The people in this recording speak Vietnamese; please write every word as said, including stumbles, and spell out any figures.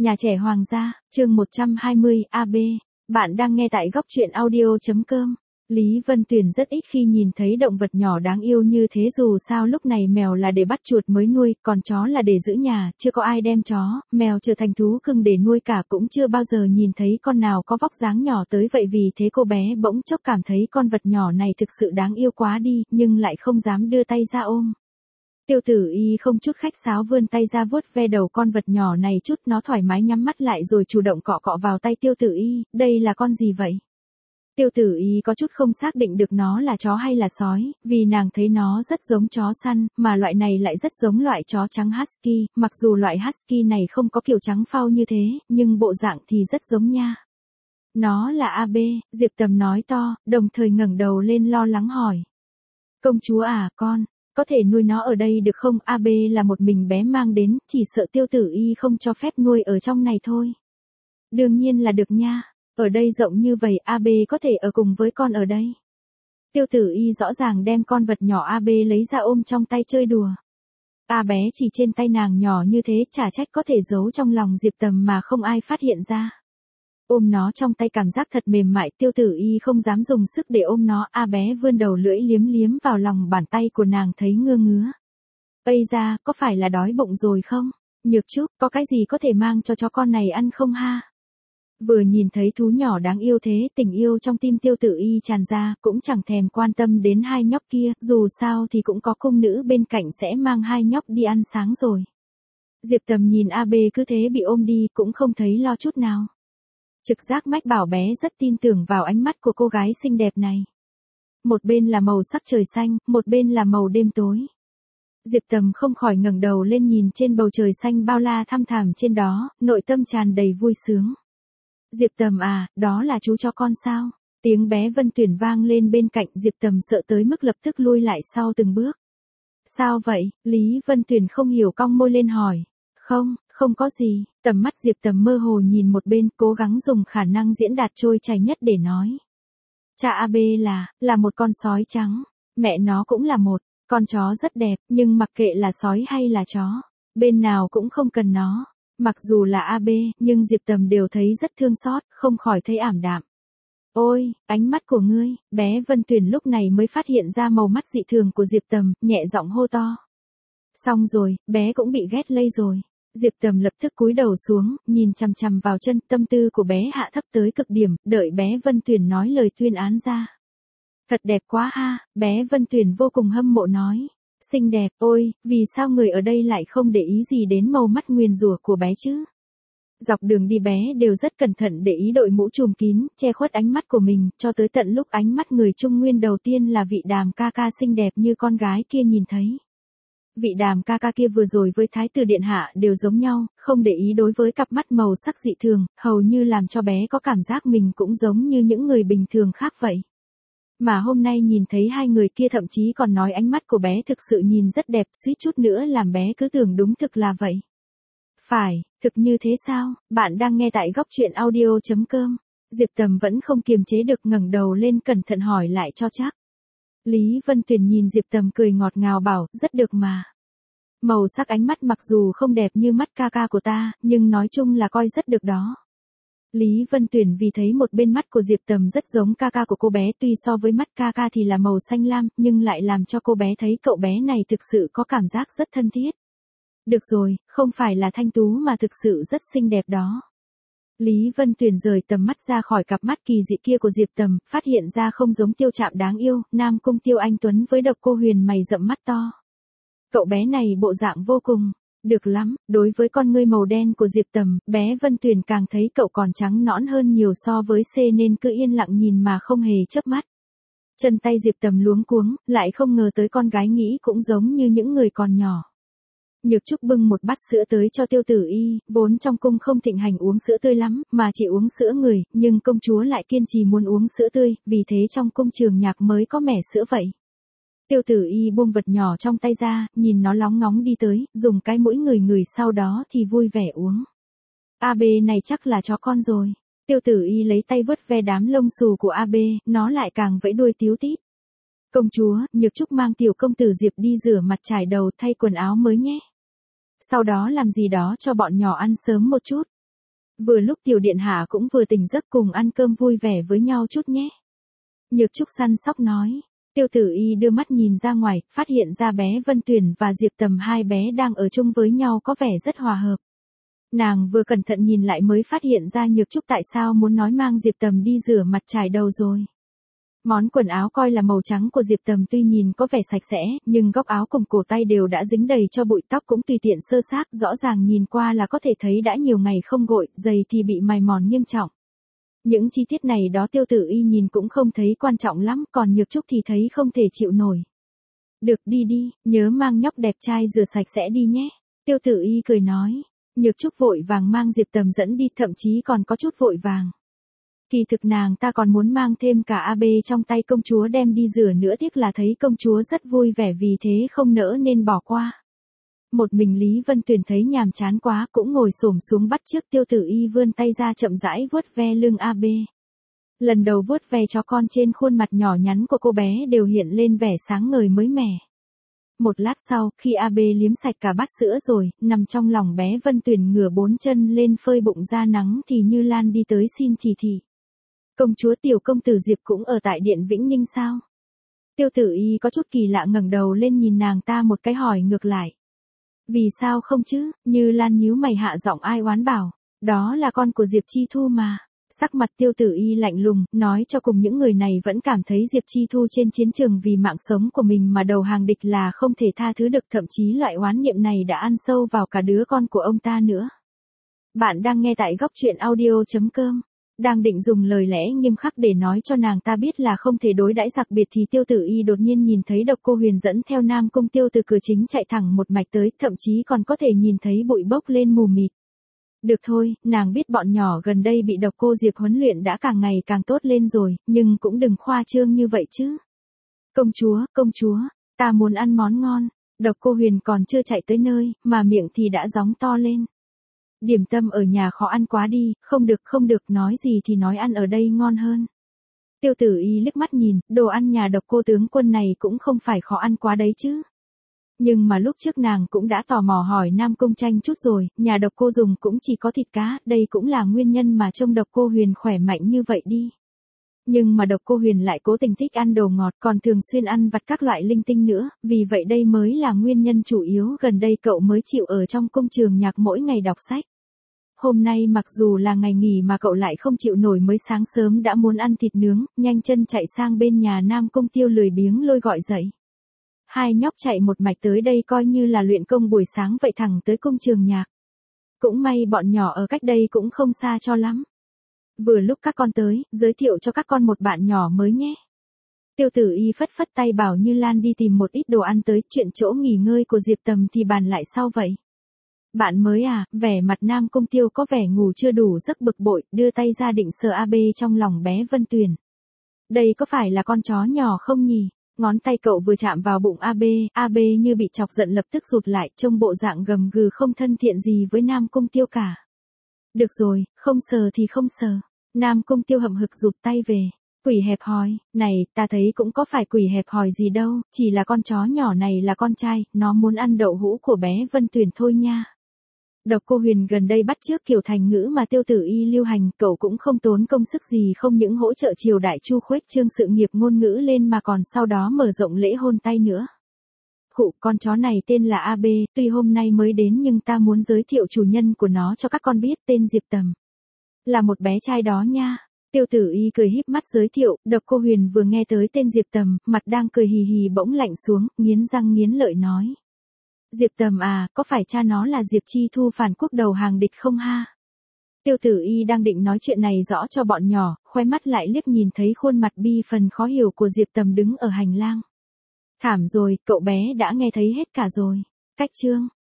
Nhà trẻ Hoàng gia, chương một trăm hai mươi, A B. Bạn đang nghe tại góc truyện audio chấm com. Lý Vân Tuyền rất ít khi nhìn thấy động vật nhỏ đáng yêu như thế, dù sao lúc này mèo là để bắt chuột mới nuôi, còn chó là để giữ nhà, chưa có ai đem chó, mèo trở thành thú cưng để nuôi cả, cũng chưa bao giờ nhìn thấy con nào có vóc dáng nhỏ tới vậy. Vì thế cô bé bỗng chốc cảm thấy con vật nhỏ này thực sự đáng yêu quá đi, nhưng lại không dám đưa tay ra ôm. Tiêu Tử Y không chút khách sáo vươn tay ra vuốt ve đầu con vật nhỏ này chút, nó thoải mái nhắm mắt lại rồi chủ động cọ cọ vào tay Tiêu Tử Y. Đây là con gì vậy? Tiêu Tử Y có chút không xác định được nó là chó hay là sói, vì nàng thấy nó rất giống chó săn, mà loại này lại rất giống loại chó trắng Husky, mặc dù loại Husky này không có kiểu trắng phau như thế, nhưng bộ dạng thì rất giống nha. Nó là A B, Diệp Tầm nói to, đồng thời ngẩng đầu lên lo lắng hỏi. Công chúa à, con có thể nuôi nó ở đây được không? A B là một mình bé mang đến, chỉ sợ Tiêu Tử Y không cho phép nuôi ở trong này thôi. Đương nhiên là được nha, ở đây rộng như vậy, A B có thể ở cùng với con ở đây. Tiêu Tử Y rõ ràng đem con vật nhỏ A B lấy ra ôm trong tay chơi đùa. A bé chỉ trên tay nàng nhỏ như thế, chả trách có thể giấu trong lòng Diệp Tầm mà không ai phát hiện ra. Ôm nó trong tay cảm giác thật mềm mại, Tiêu Tử Y không dám dùng sức để ôm nó. A bé vươn đầu lưỡi liếm liếm vào lòng bàn tay của nàng thấy ngứa ngứa. Ây da, có phải là đói bụng rồi không? Nhược Trúc, có cái gì có thể mang cho chó con này ăn không ha? Vừa nhìn thấy thú nhỏ đáng yêu thế, tình yêu trong tim Tiêu Tử Y tràn ra, cũng chẳng thèm quan tâm đến hai nhóc kia, dù sao thì cũng có cung nữ bên cạnh sẽ mang hai nhóc đi ăn sáng rồi. Diệp Tầm nhìn A B cứ thế bị ôm đi, cũng không thấy lo chút nào. Trực giác mách bảo bé rất tin tưởng vào ánh mắt của cô gái xinh đẹp này. Một bên là màu sắc trời xanh, một bên là màu đêm tối. Diệp Tầm không khỏi ngẩng đầu lên nhìn trên bầu trời xanh bao la thăm thẳm trên đó, nội tâm tràn đầy vui sướng. Diệp Tầm à, đó là chú cho con sao? Tiếng bé Vân Tuyển vang lên bên cạnh, Diệp Tầm sợ tới mức lập tức lui lại sau từng bước. Sao vậy? Lý Vân Tuyển không hiểu cong môi lên hỏi. Không, không có gì. Tầm mắt Diệp Tầm mơ hồ nhìn một bên, cố gắng dùng khả năng diễn đạt trôi chảy nhất để nói. Cha A B là, là một con sói trắng. Mẹ nó cũng là một con chó rất đẹp, nhưng mặc kệ là sói hay là chó, bên nào cũng không cần nó. Mặc dù là A B, nhưng Diệp Tầm đều thấy rất thương xót, không khỏi thấy ảm đạm. Ôi, ánh mắt của ngươi, bé Vân Tuyển lúc này mới phát hiện ra màu mắt dị thường của Diệp Tầm, nhẹ giọng hô to. Xong rồi, bé cũng bị ghét lây rồi. Diệp Tầm lập tức cúi đầu xuống, nhìn chằm chằm vào chân, tâm tư của bé hạ thấp tới cực điểm, đợi bé Vân Tuyển nói lời tuyên án ra. Thật đẹp quá ha, bé Vân Tuyển vô cùng hâm mộ nói. Xinh đẹp, ôi, vì sao người ở đây lại không để ý gì đến màu mắt nguyền rủa của bé chứ? Dọc đường đi bé đều rất cẩn thận để ý đội mũ trùm kín, che khuất ánh mắt của mình, cho tới tận lúc ánh mắt người Trung Nguyên đầu tiên là vị Đàm ca ca xinh đẹp như con gái kia nhìn thấy. Vị Đàm ca ca kia vừa rồi với Thái tử điện hạ đều giống nhau, không để ý đối với cặp mắt màu sắc dị thường, hầu như làm cho bé có cảm giác mình cũng giống như những người bình thường khác vậy. Mà hôm nay nhìn thấy hai người kia thậm chí còn nói ánh mắt của bé thực sự nhìn rất đẹp, suýt chút nữa làm bé cứ tưởng đúng thực là vậy. Phải, thực như thế sao? Bạn đang nghe tại góc truyện audio chấm com. Diệp Tầm vẫn không kiềm chế được ngẩng đầu lên cẩn thận hỏi lại cho chắc. Lý Vân Tuyền nhìn Diệp Tầm cười ngọt ngào bảo, rất được mà. Màu sắc ánh mắt mặc dù không đẹp như mắt ca ca của ta, nhưng nói chung là coi rất được đó. Lý Vân Tuyển vì thấy một bên mắt của Diệp Tầm rất giống ca ca của cô bé, tuy so với mắt ca ca thì là màu xanh lam, nhưng lại làm cho cô bé thấy cậu bé này thực sự có cảm giác rất thân thiết. Được rồi, không phải là thanh tú mà thực sự rất xinh đẹp đó. Lý Vân Tuyển rời tầm mắt ra khỏi cặp mắt kỳ dị kia của Diệp Tầm, phát hiện ra không giống Tiêu Trạm đáng yêu, Nam Cung Tiêu Anh Tuấn với Độc Cô Huyền mày rậm mắt to. Cậu bé này bộ dạng vô cùng được lắm, đối với con ngươi màu đen của Diệp Tầm, bé Vân Tuyền càng thấy cậu còn trắng nõn hơn nhiều so với C nên cứ yên lặng nhìn mà không hề chớp mắt. Chân tay Diệp Tầm luống cuống, lại không ngờ tới con gái nghĩ cũng giống như những người còn nhỏ. Nhược Trúc bưng một bát sữa tới cho Tiêu Tử Y, vốn trong cung không thịnh hành uống sữa tươi lắm, mà chỉ uống sữa người, nhưng công chúa lại kiên trì muốn uống sữa tươi, vì thế trong cung Trường Nhạc mới có mẻ sữa vậy. Tiêu Tử Y buông vật nhỏ trong tay ra, nhìn nó lóng ngóng đi tới, dùng cái mũi ngửi ngửi sau đó thì vui vẻ uống. A B này chắc là chó con rồi. Tiêu Tử Y lấy tay vuốt ve đám lông xù của A B, nó lại càng vẫy đuôi tíu tít. Công chúa, Nhược Trúc mang tiểu công tử Diệp đi rửa mặt trải đầu thay quần áo mới nhé. Sau đó làm gì đó cho bọn nhỏ ăn sớm một chút. Vừa lúc tiểu điện hạ cũng vừa tỉnh giấc cùng ăn cơm vui vẻ với nhau chút nhé. Nhược Trúc săn sóc nói. Tiêu Tử Y đưa mắt nhìn ra ngoài, phát hiện ra bé Vân Tuyển và Diệp Tầm hai bé đang ở chung với nhau có vẻ rất hòa hợp. Nàng vừa cẩn thận nhìn lại mới phát hiện ra Nhược Trúc tại sao muốn nói mang Diệp Tầm đi rửa mặt chải đầu rồi. Món quần áo coi là màu trắng của Diệp Tầm tuy nhìn có vẻ sạch sẽ, nhưng góc áo cùng cổ tay đều đã dính đầy cho bụi, tóc cũng tùy tiện sơ xác, rõ ràng nhìn qua là có thể thấy đã nhiều ngày không gội, giày thì bị mài mòn nghiêm trọng. Những chi tiết này đó Tiêu Tử Y nhìn cũng không thấy quan trọng lắm, còn Nhược Trúc thì thấy không thể chịu nổi. Được, đi đi, nhớ mang nhóc đẹp trai rửa sạch sẽ đi nhé. Tiêu Tử Y cười nói. Nhược Trúc vội vàng mang Diệp Tầm dẫn đi, thậm chí còn có chút vội vàng. Kỳ thực nàng ta còn muốn mang thêm cả a bê trong tay công chúa đem đi rửa nữa, tiếc là thấy công chúa rất vui vẻ vì thế không nỡ nên bỏ qua. Một mình Lý Vân Tuyền thấy nhàm chán quá cũng ngồi xổm xuống bắt chước Tiêu Tử Y vươn tay ra chậm rãi vuốt ve lưng a bê. Lần đầu vuốt ve chó con trên khuôn mặt nhỏ nhắn của cô bé đều hiện lên vẻ sáng ngời mới mẻ. Một lát sau, khi a bê liếm sạch cả bát sữa rồi, nằm trong lòng bé Vân Tuyền ngửa bốn chân lên phơi bụng ra nắng thì Như Lan đi tới xin chỉ thị. Công chúa tiểu công tử Diệp cũng ở tại điện Vĩnh Ninh sao? Tiêu Tử Y có chút kỳ lạ ngẩng đầu lên nhìn nàng ta một cái hỏi ngược lại. Vì sao không chứ? Như Lan nhíu mày hạ giọng ai oán bảo. Đó là con của Diệp Chi Thu mà. Sắc mặt Tiêu Tử Y lạnh lùng, nói cho cùng những người này vẫn cảm thấy Diệp Chi Thu trên chiến trường vì mạng sống của mình mà đầu hàng địch là không thể tha thứ được, thậm chí loại oán niệm này đã ăn sâu vào cả đứa con của ông ta nữa. Bạn đang nghe tại góc truyện audio chấm com. Đang định dùng lời lẽ nghiêm khắc để nói cho nàng ta biết là không thể đối đãi giặc biệt thì Tiêu Tử Y đột nhiên nhìn thấy Độc Cô Huyền dẫn theo Nam Cung Tiêu từ cửa chính chạy thẳng một mạch tới, thậm chí còn có thể nhìn thấy bụi bốc lên mù mịt. Được thôi, nàng biết bọn nhỏ gần đây bị Độc Cô Diệp huấn luyện đã càng ngày càng tốt lên rồi, nhưng cũng đừng khoa trương như vậy chứ. Công chúa, công chúa, ta muốn ăn món ngon. Độc Cô Huyền còn chưa chạy tới nơi, mà miệng thì đã gióng to lên. Điểm tâm ở nhà khó ăn quá đi, không được không được, nói gì thì nói ăn ở đây ngon hơn. Tiêu Tử Y liếc mắt nhìn, đồ ăn nhà Độc Cô tướng quân này cũng không phải khó ăn quá đấy chứ. Nhưng mà lúc trước nàng cũng đã tò mò hỏi Nam Cung Tranh chút rồi, nhà Độc Cô dùng cũng chỉ có thịt cá, đây cũng là nguyên nhân mà trông Độc Cô Huyền khỏe mạnh như vậy đi. Nhưng mà Độc Cô Huyền lại cố tình thích ăn đồ ngọt, còn thường xuyên ăn vặt các loại linh tinh nữa, vì vậy đây mới là nguyên nhân chủ yếu gần đây cậu mới chịu ở trong cung trường nhạc mỗi ngày đọc sách. Hôm nay mặc dù là ngày nghỉ mà cậu lại không chịu nổi, mới sáng sớm đã muốn ăn thịt nướng, nhanh chân chạy sang bên nhà Nam Cung Tiêu lười biếng lôi gọi dậy. Hai nhóc chạy một mạch tới đây coi như là luyện công buổi sáng vậy, thẳng tới cung trường nhạc. Cũng may bọn nhỏ ở cách đây cũng không xa cho lắm. Vừa lúc các con tới, giới thiệu cho các con một bạn nhỏ mới nhé. Tiêu Tử Y phất phất tay bảo Như Lan đi tìm một ít đồ ăn tới, chuyện chỗ nghỉ ngơi của Diệp Tầm thì bàn lại sau vậy. Bạn mới à? Vẻ mặt Nam Cung Tiêu có vẻ ngủ chưa đủ giấc bực bội, đưa tay ra định sờ a bê trong lòng bé Vân Tuyền. Đây có phải là con chó nhỏ không nhỉ? Ngón tay cậu vừa chạm vào bụng a bê, a bê như bị chọc giận lập tức rụt lại, trông bộ dạng gầm gừ không thân thiện gì với Nam Cung Tiêu cả. Được rồi, không sờ thì không sờ. Nam Cung Tiêu hậm hực rụt tay về. Quỷ hẹp hòi, này, ta thấy cũng có phải quỷ hẹp hòi gì đâu, chỉ là con chó nhỏ này là con trai, nó muốn ăn đậu hũ của bé Vân Tuyền thôi nha. Độc Cô Huyền gần đây bắt chước kiểu thành ngữ mà Tiêu Tử Y lưu hành, cậu cũng không tốn công sức gì, không những hỗ trợ triều đại Chu khuếch trương sự nghiệp ngôn ngữ lên mà còn sau đó mở rộng lễ hôn tay nữa. Khụ, con chó này tên là a bê, tuy hôm nay mới đến nhưng ta muốn giới thiệu chủ nhân của nó cho các con biết, tên Diệp Tầm. Là một bé trai đó nha. Tiêu Tử Y cười híp mắt giới thiệu, Độc Cô Huyền vừa nghe tới tên Diệp Tầm, mặt đang cười hì hì bỗng lạnh xuống, nghiến răng nghiến lợi nói. Diệp Tầm à, có phải cha nó là Diệp Chi Thu phản quốc đầu hàng địch không ha? Tiêu Tử Y đang định nói chuyện này rõ cho bọn nhỏ, khoe mắt lại liếc nhìn thấy khuôn mặt bi phần khó hiểu của Diệp Tầm đứng ở hành lang. Thảm rồi, cậu bé đã nghe thấy hết cả rồi. Cách chương.